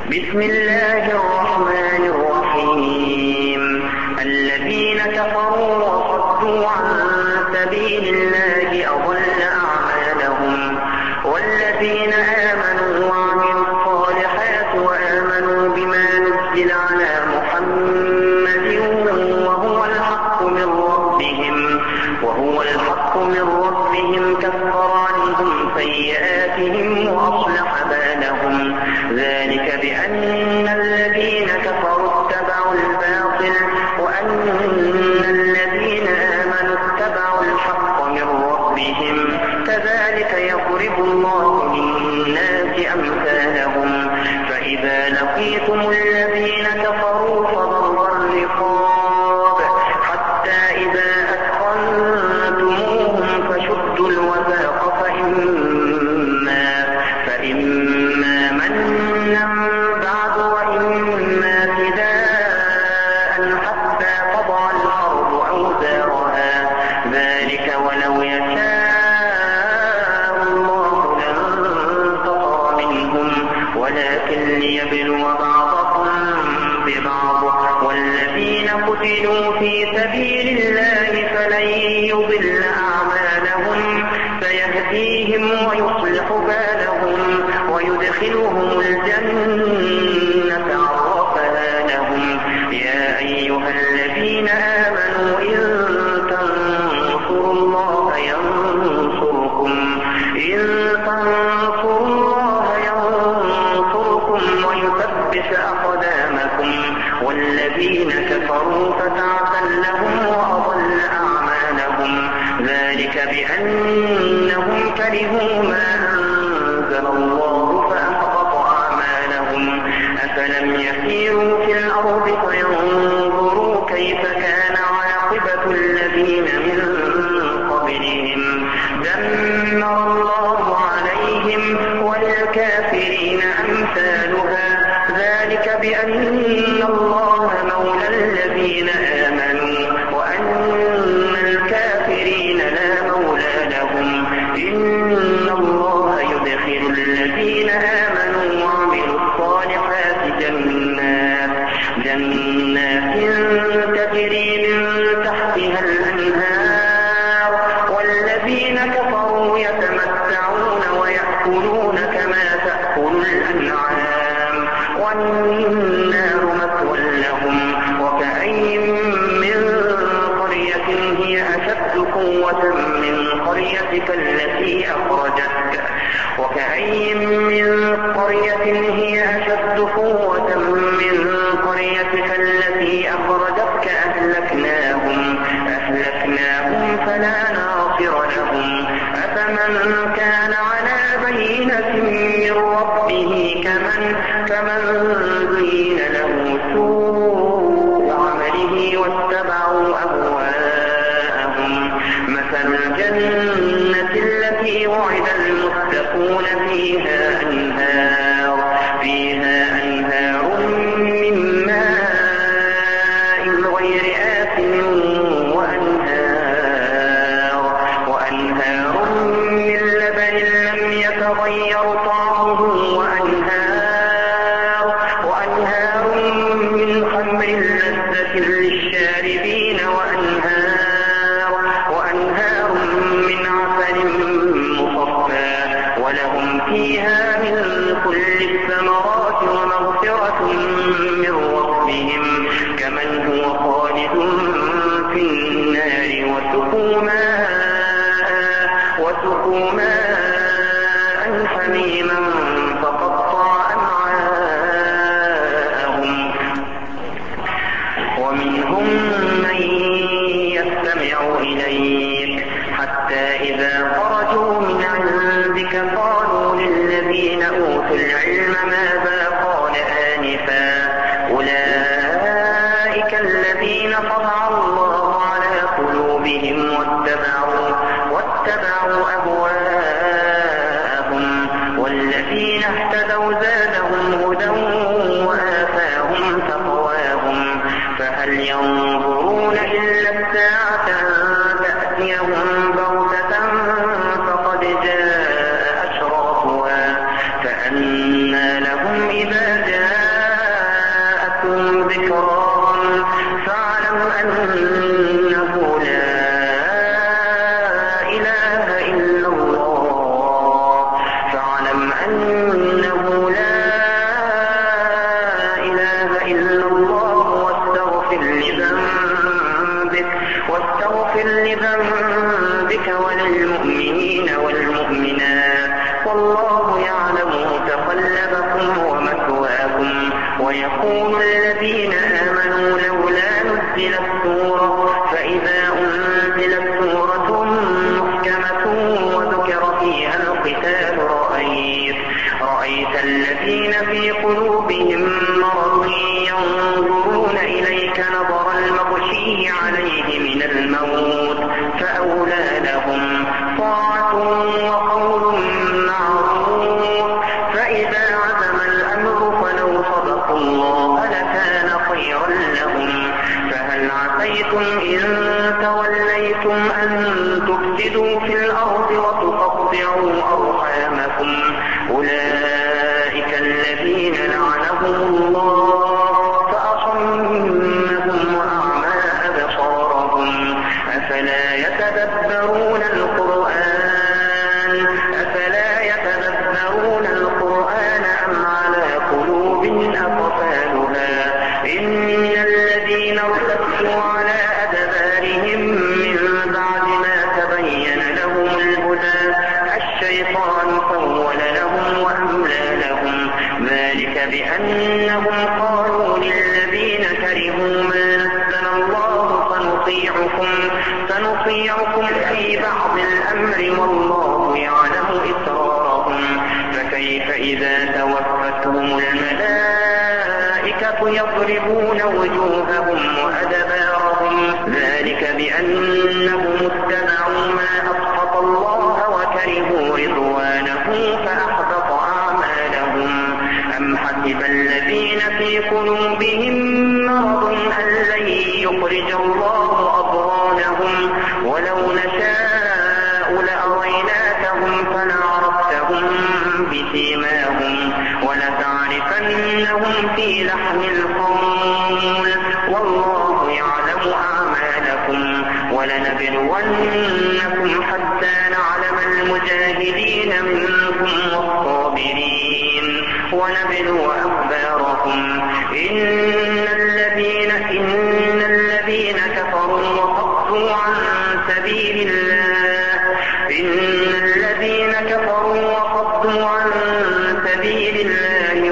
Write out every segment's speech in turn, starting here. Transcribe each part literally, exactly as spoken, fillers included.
بسم الله الرحمن الرحيم الذين كفروا وصدوا عن سبيل الله أضل أعمالهم والذين آمنوا وعملوا الصالحات وآمنوا بما نزل على محمد وهو الحق من ربهم وهو الحق من ربهم كفر عنهم سيئاتهم وأصلح بالهم ذلك بأن الذين كفروا اتبعوا الباطل وأن الذين آمنوا اتبعوا الحق من ربهم كذلك يضرب الله للناس أمثالهم فإذا لقيتم الذين كفروا فضرب الرقاب حتى إذا أثخنتموهم فشدوا الوثاق فإما فإما منا بعد وإما فداء حتى تضع الأرض أوزارها ذلك ولو يشاء الله لانتصر منهم ولكن ليبلو بعضكم ببعض والذين قتلوا في سبيل الله فلن يضل أعمالهم سيهديهم ويصلح بالهم ويدخلهم الجنة عرفها لهم يا أيها الذين آمنوا إن تنصروا الله ينصركم إن تنصروا الله ينصركم ويثبت أقدامكم والذين كفروا فتعسا لهم وأضل أعمالهم ذلك بأنهم كرهوا ما أنزل الله فأحبط أعمالهم أفلم يسيروا في الأرض فينظروا كيف كان عاقبة الذين من قبلهم دمر الله عليهم وللكافرين أمثالها ذلك بأن الله مولى الذين آمنوا وأن الكافرين لا مولى لهم إن الله يدخل الذين آمنوا وعملوا الصالحات جنات جنات تجري من تحتها الأنهار والذين كفروا يتمتعون ويأكلون كما تأكل الأنعام والنار مثوى لهم وكأين من قرية هي أشد قوة من قريتك التي أخرجتك وكأين من قرية هي أشد قوة من قريتك التي أخرجتك أهلكناهم أهلكناهم فلا ناصر لهم أفمن كان على بينة من ربه كمن كمن زين له سوء عمله واتبعوا أهواءهم مثل الجنة التي وعد المتقون فيها أنهار فيها أنهار من ماء غير آسن وأنهار وأنهار من لبن لم يتغير طعمه وأنهار وأنهار من خمر لذة للشاربين وأنهار وأنهار من عسل مصفى ولهم فيها من كل الثمرات ومغفرة من ربهم كمن هو خالد في النار وسقوا ماء وسقوا ماء حميما فقطع أمعاءهم ومنهم من يستمع إليك حتى إذا خرجوا من عندك قالوا للذين أوتوا العلم ماذا قال آنفا أولئك الذين طبع الله على قلوبهم واتبعوا واتبعوا أهواءهم والذين اهتدوا زادهم هدى وآتاهم تقواهم فهل ينظرون إلا الساعة تأتيهم بغتة فقد جاء أشراطها فأنى لهم إذا جاءوا ويقول الذين آمنوا لولا نزلت سورة فإذا أنزلت سورة محكمة وذكر فيها القتال رأيت, رأيت الذين في قلوبهم مرض ينظرون إليك نظر المغشي عليه من الموت فأولى لهم طاعة وقول معروف فإذا عزم الأمر فلو صدقوا الله لكان خيرا لهم فهل عسيتم إن توليتم أن تفسدوا في الأرض وتقطعوا أرحامكم أولئك الذين لعنهم الله فأصمهم وأعمى أبصارهم أفلا يتدبرون القرآن أفلا يتدبرون القرآن أم على قلوب أقفالها إن الذين ارتدوا على أدبارهم من بعد ما تبين لهم الهدى الشيطان سول لهم وأملى لهم ذلك بأنهم قالوا للذين كرهوا ما نزل الله سنطيعكم سنطيعكم في بعض الأمر والله يعلم إسرارهم فكيف إذا توفتهم الملائكة يضربون وجوههم وأدبارهم ذلك بأنهم اتبعوا ما أسخط الله وكرهوا رضوانه فأحبط أعمالهم أم حسب الذين في قلوبهم مرض أن لن يخرج الله أضغانهم ولو نشاء لأريناكهم فلعرفتهم بسيماهم ولتعرفنهم في لحن القول والله يعلم أعمالكم ولنبلونكم حتى نعلم المجاهدين منكم والصابرين ونبلو أخباركم إن الذين إن الذين كفروا وصدوا عن سبيل الله إن الذين كفروا وصدوا عن سبيل الله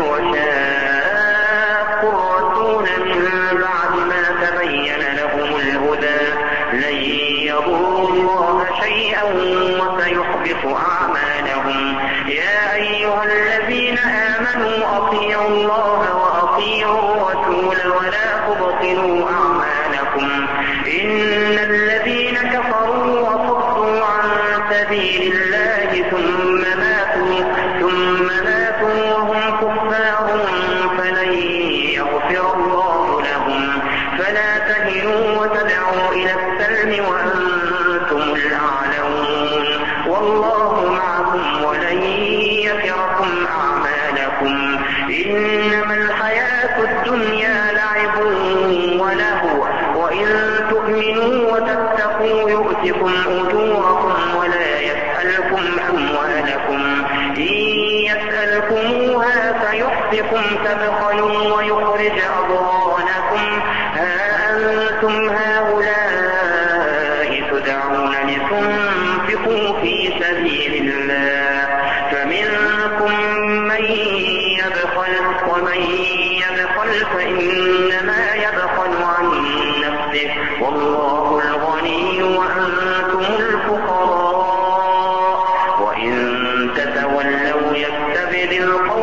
وشاقوا الرسول من بعد ما تبين لهم الهدى لن يضروا الله شيئا وسيحبط أعمالهم يا أيها الذين آمنوا أطيعوا الله وأطيعوا الرسول ولا تبطلوا أعمالكم إن الذين كفروا وصدوا عن سبيل الله ثم ماتوا ثم ماتوا وهم كفار فلن يغفر الله لهم فلا تهنوا وتدعوا إلى السلم وأنتم الأعلون والله معكم ولن يتركم أعمالكم إنما الحياة الدنيا لعب ولهو وإن تؤمنوا وتتقوا يؤتكم أجوركم ولا يسألكم أموالكم إن يسألكموها فيحفكم تبخلوا ويخرج أضغانكم ها أنتم هؤلاء تدعون لتنفقوا في سبيل الله فمنكم من يبخل ومن يبخل فإنما يبخل عن نفسه والله الغني وأنتم الفقراء وإن تتولوا يستبدل